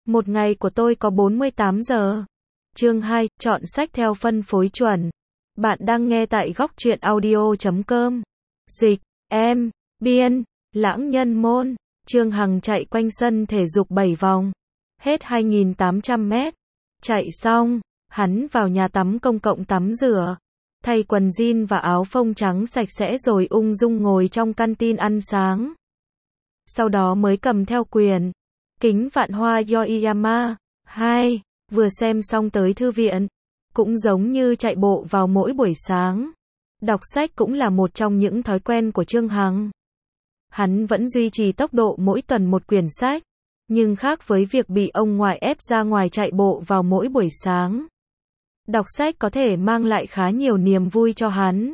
Một ngày của tôi có 48 giờ. Chương 2, chọn sách theo phân phối chuẩn. Bạn đang nghe tại góc truyện audio.com. Dịch, em, biên, lãng nhân môn. Trương Hằng chạy quanh sân thể dục 7 vòng. Hết 2.800 mét. Chạy xong, hắn vào nhà tắm công cộng tắm rửa. Thay quần jean và áo phông trắng sạch sẽ rồi ung dung ngồi trong canteen ăn sáng. Sau đó mới cầm theo quyển Kính Vạn Hoa Yoiyama 2, vừa xem xong tới thư viện. Cũng giống như chạy bộ vào mỗi buổi sáng. Đọc sách cũng là một trong những thói quen của Trương Hằng. Hắn vẫn duy trì tốc độ mỗi tuần một quyển sách. Nhưng khác với việc bị ông ngoại ép ra ngoài chạy bộ vào mỗi buổi sáng. Đọc sách có thể mang lại khá nhiều niềm vui cho hắn.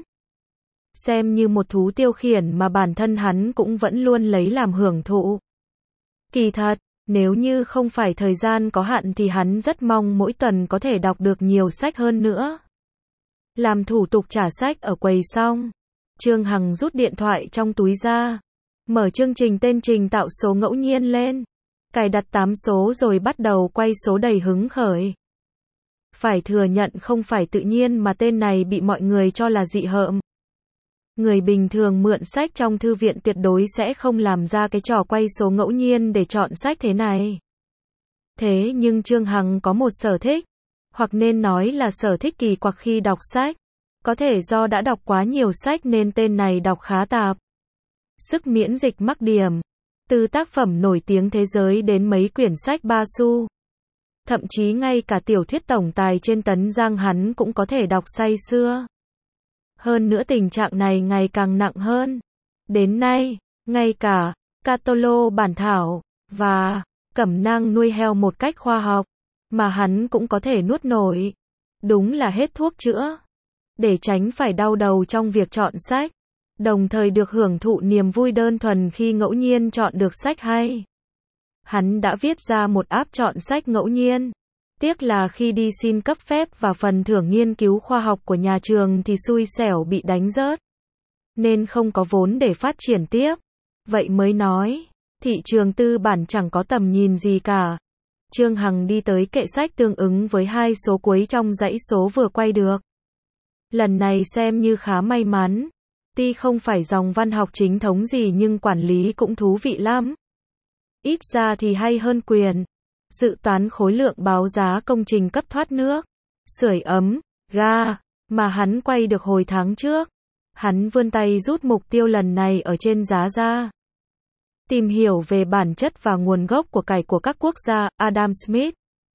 Xem như một thú tiêu khiển mà bản thân hắn cũng vẫn luôn lấy làm hưởng thụ. Kỳ thật, nếu như không phải thời gian có hạn thì hắn rất mong mỗi tuần có thể đọc được nhiều sách hơn nữa. Làm thủ tục trả sách ở quầy xong, Trương Hằng rút điện thoại trong túi ra, mở chương trình tên trình tạo số ngẫu nhiên lên, cài đặt 8 số rồi bắt đầu quay số đầy hứng khởi. Phải thừa nhận không phải tự nhiên mà tên này bị mọi người cho là dị hợm. Người bình thường mượn sách trong thư viện tuyệt đối sẽ không làm ra cái trò quay số ngẫu nhiên để chọn sách thế này. Thế nhưng Trương Hằng có một sở thích, hoặc nên nói là sở thích kỳ quặc khi đọc sách. Có thể do đã đọc quá nhiều sách nên tên này đọc khá tạp. Sức miễn dịch mắc điểm. Từ tác phẩm nổi tiếng thế giới đến mấy quyển sách ba xu. Thậm chí ngay cả tiểu thuyết tổng tài trên tấn giang hắn cũng có thể đọc say sưa. Hơn nữa tình trạng này ngày càng nặng hơn. Đến nay, ngay cả Catolo bản thảo và cẩm nang nuôi heo một cách khoa học mà hắn cũng có thể nuốt nổi. Đúng là hết thuốc chữa. Để tránh phải đau đầu trong việc chọn sách, đồng thời được hưởng thụ niềm vui đơn thuần khi ngẫu nhiên chọn được sách hay. Hắn đã viết ra một app chọn sách ngẫu nhiên. Tiếc là khi đi xin cấp phép và phần thưởng nghiên cứu khoa học của nhà trường thì xui xẻo bị đánh rớt. Nên không có vốn để phát triển tiếp. Vậy mới nói, thị trường tư bản chẳng có tầm nhìn gì cả. Trương Hằng đi tới kệ sách tương ứng với 2 số cuối trong dãy số vừa quay được. Lần này xem như khá may mắn. Tuy không phải dòng văn học chính thống gì nhưng quản lý cũng thú vị lắm. Ít ra thì hay hơn quyền. Dự toán khối lượng báo giá công trình cấp thoát nước, sưởi ấm, ga, mà hắn quay được hồi tháng trước. Hắn vươn tay rút mục tiêu lần này ở trên giá ra. Tìm hiểu về bản chất và nguồn gốc của cải của các quốc gia, Adam Smith.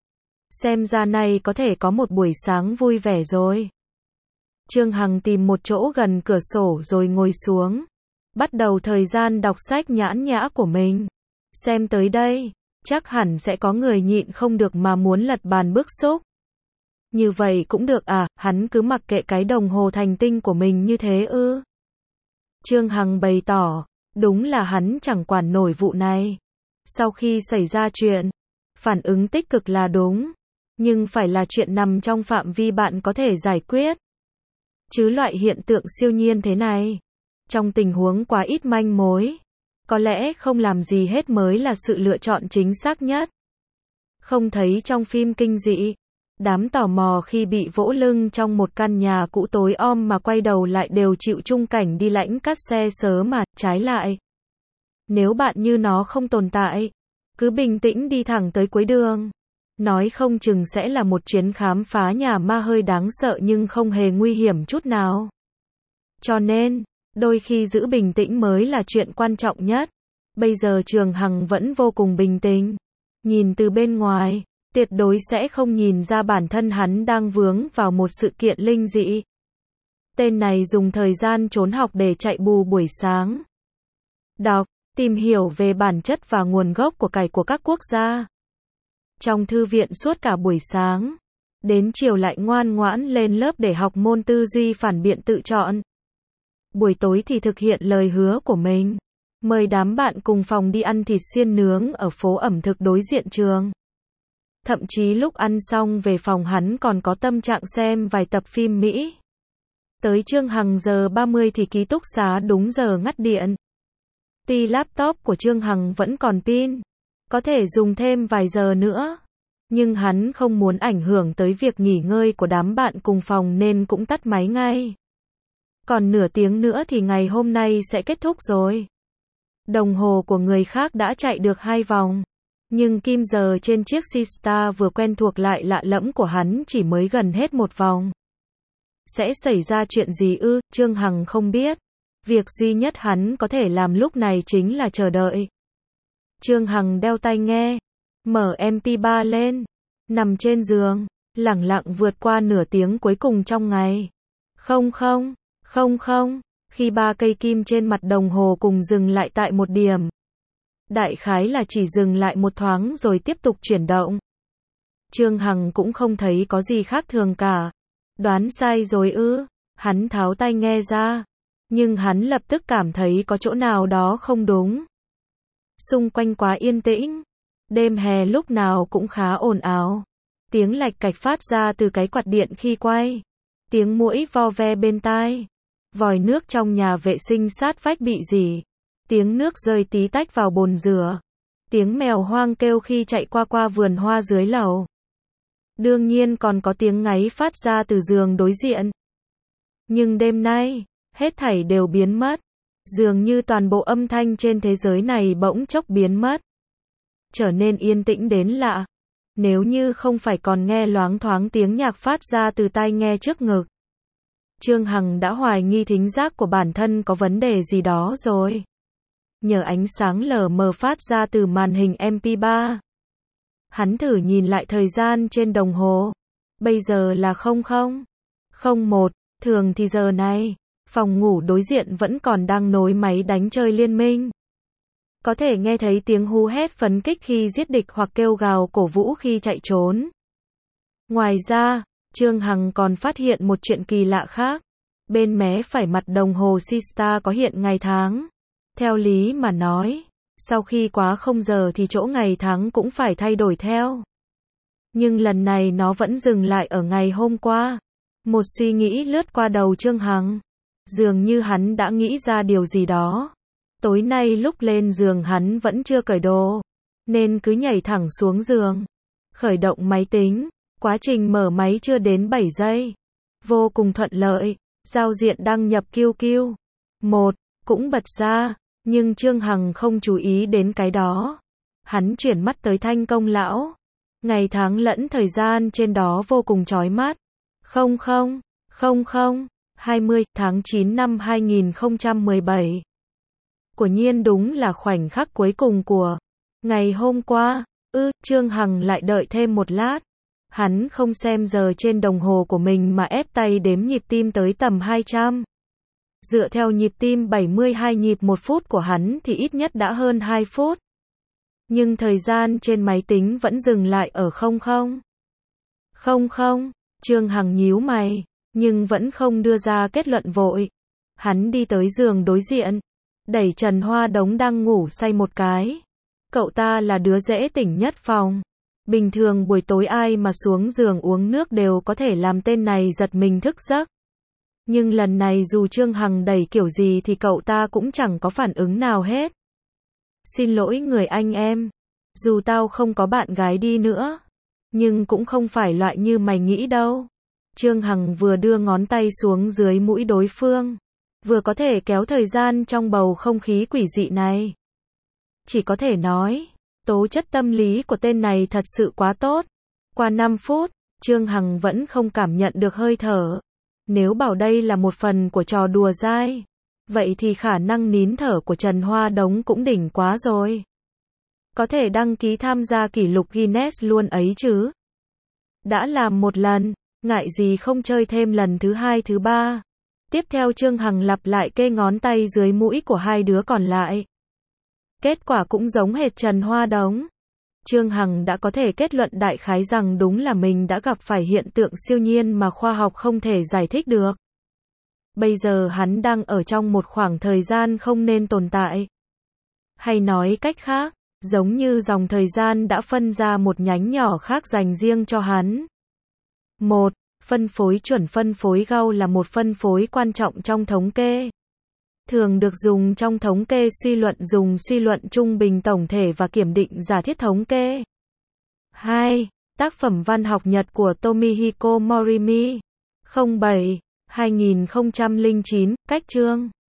Xem ra này có thể có một buổi sáng vui vẻ rồi. Trương Hằng tìm một chỗ gần cửa sổ rồi ngồi xuống. Bắt đầu thời gian đọc sách nhãn nhã của mình. Xem tới đây, chắc hẳn sẽ có người nhịn không được mà muốn lật bàn bức xúc. Như vậy cũng được à, hắn cứ mặc kệ cái đồng hồ thành tinh của mình như thế ư? Trương Hằng bày tỏ, đúng là hắn chẳng quản nổi vụ này. Sau khi xảy ra chuyện, phản ứng tích cực là đúng, nhưng phải là chuyện nằm trong phạm vi bạn có thể giải quyết. Chứ loại hiện tượng siêu nhiên thế này, trong tình huống quá ít manh mối, có lẽ không làm gì hết mới là sự lựa chọn chính xác nhất. Không thấy trong phim kinh dị, đám tò mò khi bị vỗ lưng trong một căn nhà cũ tối om mà quay đầu lại đều chịu chung cảnh đi lãnh cát xe sớm mà, trái lại. Nếu bạn như nó không tồn tại, cứ bình tĩnh đi thẳng tới cuối đường. Nói không chừng sẽ là một chuyến khám phá nhà ma hơi đáng sợ nhưng không hề nguy hiểm chút nào. Cho nên, đôi khi giữ bình tĩnh mới là chuyện quan trọng nhất. Bây giờ Trương Hằng vẫn vô cùng bình tĩnh. Nhìn từ bên ngoài, tuyệt đối sẽ không nhìn ra bản thân hắn đang vướng vào một sự kiện linh dị. Tên này dùng thời gian trốn học để chạy bù buổi sáng. Đọc, tìm hiểu về bản chất và nguồn gốc của cải của các quốc gia. Trong thư viện suốt cả buổi sáng. Đến chiều lại ngoan ngoãn lên lớp để học môn tư duy phản biện tự chọn. Buổi tối thì thực hiện lời hứa của mình. Mời đám bạn cùng phòng đi ăn thịt xiên nướng ở phố ẩm thực đối diện trường. Thậm chí lúc ăn xong về phòng hắn còn có tâm trạng xem vài tập phim Mỹ. Tới Trương Hằng giờ 30 thì ký túc xá đúng giờ ngắt điện. Tuy laptop của Trương Hằng vẫn còn pin, Có thể dùng thêm vài giờ nữa. Nhưng hắn không muốn ảnh hưởng tới việc nghỉ ngơi của đám bạn cùng phòng nên cũng tắt máy ngay. Còn nửa tiếng nữa thì ngày hôm nay sẽ kết thúc rồi. Đồng hồ của người khác đã chạy được 2 vòng. Nhưng kim giờ trên chiếc Seastar vừa quen thuộc lại lạ lẫm của hắn chỉ mới gần hết 1 vòng. Sẽ xảy ra chuyện gì ư? Trương Hằng không biết. Việc duy nhất hắn có thể làm lúc này chính là chờ đợi. Trương Hằng đeo tai nghe, mở MP3 lên, nằm trên giường, lẳng lặng vượt qua nửa tiếng cuối cùng trong ngày. Không, khi 3 cây kim trên mặt đồng hồ cùng dừng lại tại một điểm. Đại khái là chỉ dừng lại một thoáng rồi tiếp tục chuyển động. Trương Hằng cũng không thấy có gì khác thường cả. Đoán sai rồi ư? Hắn tháo tai nghe ra. Nhưng hắn lập tức cảm thấy có chỗ nào đó không đúng. Xung quanh quá yên tĩnh. Đêm hè lúc nào cũng khá ồn ào. Tiếng lạch cạch phát ra từ cái quạt điện khi quay. Tiếng muỗi vo ve bên tai. Vòi nước trong nhà vệ sinh sát vách bị rỉ. Tiếng nước rơi tí tách vào bồn rửa. Tiếng mèo hoang kêu khi chạy qua vườn hoa dưới lầu. Đương nhiên còn có tiếng ngáy phát ra từ giường đối diện. Nhưng đêm nay, hết thảy đều biến mất. Dường như toàn bộ âm thanh trên thế giới này bỗng chốc biến mất. Trở nên yên tĩnh đến lạ. Nếu như không phải còn nghe loáng thoáng tiếng nhạc phát ra từ tai nghe trước ngực. Trương Hằng đã hoài nghi thính giác của bản thân có vấn đề gì đó rồi. Nhờ ánh sáng lờ mờ phát ra từ màn hình MP3. Hắn thử nhìn lại thời gian trên đồng hồ. Bây giờ là 00:01, thường thì giờ này, phòng ngủ đối diện vẫn còn đang nối máy đánh chơi liên minh. Có thể nghe thấy tiếng hú hét phấn khích khi giết địch hoặc kêu gào cổ vũ khi chạy trốn. Ngoài ra, Trương Hằng còn phát hiện một chuyện kỳ lạ khác. Bên mé phải mặt đồng hồ Seastar có hiện ngày tháng. Theo lý mà nói, sau khi quá 0 giờ thì chỗ ngày tháng cũng phải thay đổi theo. Nhưng lần này nó vẫn dừng lại ở ngày hôm qua. Một suy nghĩ lướt qua đầu Trương Hằng. Dường như hắn đã nghĩ ra điều gì đó. Tối nay lúc lên giường hắn vẫn chưa cởi đồ. Nên cứ nhảy thẳng xuống giường. Khởi động máy tính. Quá trình mở máy chưa đến 7 giây. Vô cùng thuận lợi. Giao diện đăng nhập QQ. 1. Cũng bật ra. Nhưng Trương Hằng không chú ý đến cái đó. Hắn chuyển mắt tới thanh công lão. Ngày tháng lẫn thời gian trên đó vô cùng chói mắt. 20 tháng 9 năm 2017. Quả nhiên đúng là khoảnh khắc cuối cùng của ngày hôm qua. Trương Hằng lại đợi thêm một lát. Hắn không xem giờ trên đồng hồ của mình mà ép tay đếm nhịp tim tới tầm 200. Dựa theo nhịp tim 72 nhịp 1 phút của hắn thì ít nhất đã hơn 2 phút. Nhưng thời gian trên máy tính vẫn dừng lại ở 00:00. Trương Hằng nhíu mày, nhưng vẫn không đưa ra kết luận vội. Hắn đi tới giường đối diện, đẩy Trần Hoa Đống đang ngủ say một cái. Cậu ta là đứa dễ tỉnh nhất phòng. Bình thường buổi tối ai mà xuống giường uống nước đều có thể làm tên này giật mình thức giấc. Nhưng lần này dù Trương Hằng đẩy kiểu gì thì cậu ta cũng chẳng có phản ứng nào hết. Xin lỗi người anh em. Dù tao không có bạn gái đi nữa. Nhưng cũng không phải loại như mày nghĩ đâu. Trương Hằng vừa đưa ngón tay xuống dưới mũi đối phương. Vừa có thể kéo thời gian trong bầu không khí quỷ dị này. Chỉ có thể nói, tố chất tâm lý của tên này thật sự quá tốt. Qua 5 phút, Trương Hằng vẫn không cảm nhận được hơi thở. Nếu bảo đây là một phần của trò đùa dai, vậy thì khả năng nín thở của Trần Hoa Đống cũng đỉnh quá rồi. Có thể đăng ký tham gia kỷ lục Guinness luôn ấy chứ. Đã làm một lần, ngại gì không chơi thêm lần thứ 2 thứ 3. Tiếp theo Trương Hằng lặp lại kê ngón tay dưới mũi của hai đứa còn lại. Kết quả cũng giống hệt Trần Hoa Đống. Trương Hằng đã có thể kết luận đại khái rằng đúng là mình đã gặp phải hiện tượng siêu nhiên mà khoa học không thể giải thích được. Bây giờ hắn đang ở trong một khoảng thời gian không nên tồn tại. Hay nói cách khác, giống như dòng thời gian đã phân ra một nhánh nhỏ khác dành riêng cho hắn. 1. Phân phối chuẩn. Phân phối Gauss là một phân phối quan trọng trong thống kê. thường được dùng trong thống kê suy luận, dùng suy luận trung bình tổng thể và kiểm định giả thiết thống kê. 2. Tác phẩm văn học Nhật của Tomihiko Morimi. 07. 2009. Cách chương